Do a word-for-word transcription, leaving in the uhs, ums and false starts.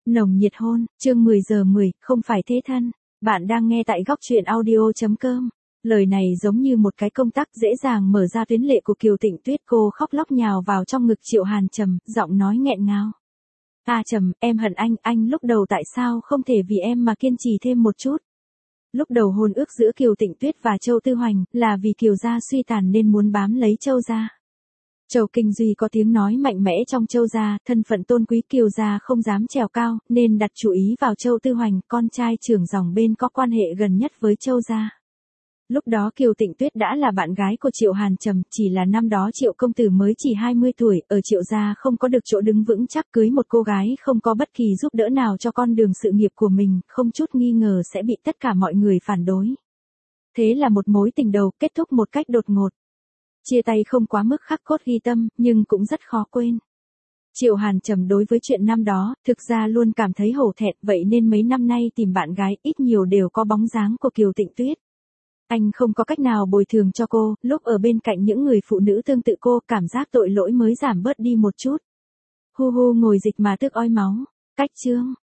Nồng nhiệt hôn, chương mười giờ mười, không phải thế thân. Bạn đang nghe tại góc truyện audio.com. Lời này giống như một cái công tắc dễ dàng mở ra tuyến lệ của Kiều Tịnh Tuyết, cô khóc lóc nhào vào trong ngực Triệu Hàn Trầm, giọng nói nghẹn ngào. À Trầm, em hận anh, anh lúc đầu tại sao không thể vì em mà kiên trì thêm một chút. Lúc đầu hôn ước giữa Kiều Tịnh Tuyết và Châu Tư Hoành là vì Kiều gia suy tàn nên muốn bám lấy Châu gia. Châu Kinh Duy có tiếng nói mạnh mẽ trong Châu gia, thân phận tôn quý Kiều gia không dám trèo cao, nên đặt chú ý vào Châu Tư Hoành, con trai trưởng dòng bên có quan hệ gần nhất với Châu gia. Lúc đó Kiều Tịnh Tuyết đã là bạn gái của Triệu Hàn Trầm, chỉ là năm đó Triệu công tử mới chỉ hai mươi tuổi, ở Triệu gia không có được chỗ đứng vững chắc, cưới một cô gái không có bất kỳ giúp đỡ nào cho con đường sự nghiệp của mình, không chút nghi ngờ sẽ bị tất cả mọi người phản đối. Thế là một mối tình đầu kết thúc một cách đột ngột. Chia tay không quá mức khắc cốt ghi tâm, nhưng cũng rất khó quên. Triệu Hàn Trầm đối với chuyện năm đó, thực ra luôn cảm thấy hổ thẹn, vậy nên mấy năm nay tìm bạn gái ít nhiều đều có bóng dáng của Kiều Tịnh Tuyết. Anh không có cách nào bồi thường cho cô, lúc ở bên cạnh những người phụ nữ tương tự cô, cảm giác tội lỗi mới giảm bớt đi một chút. Hu hu ngồi dịch mà tức oi máu. Cách chương,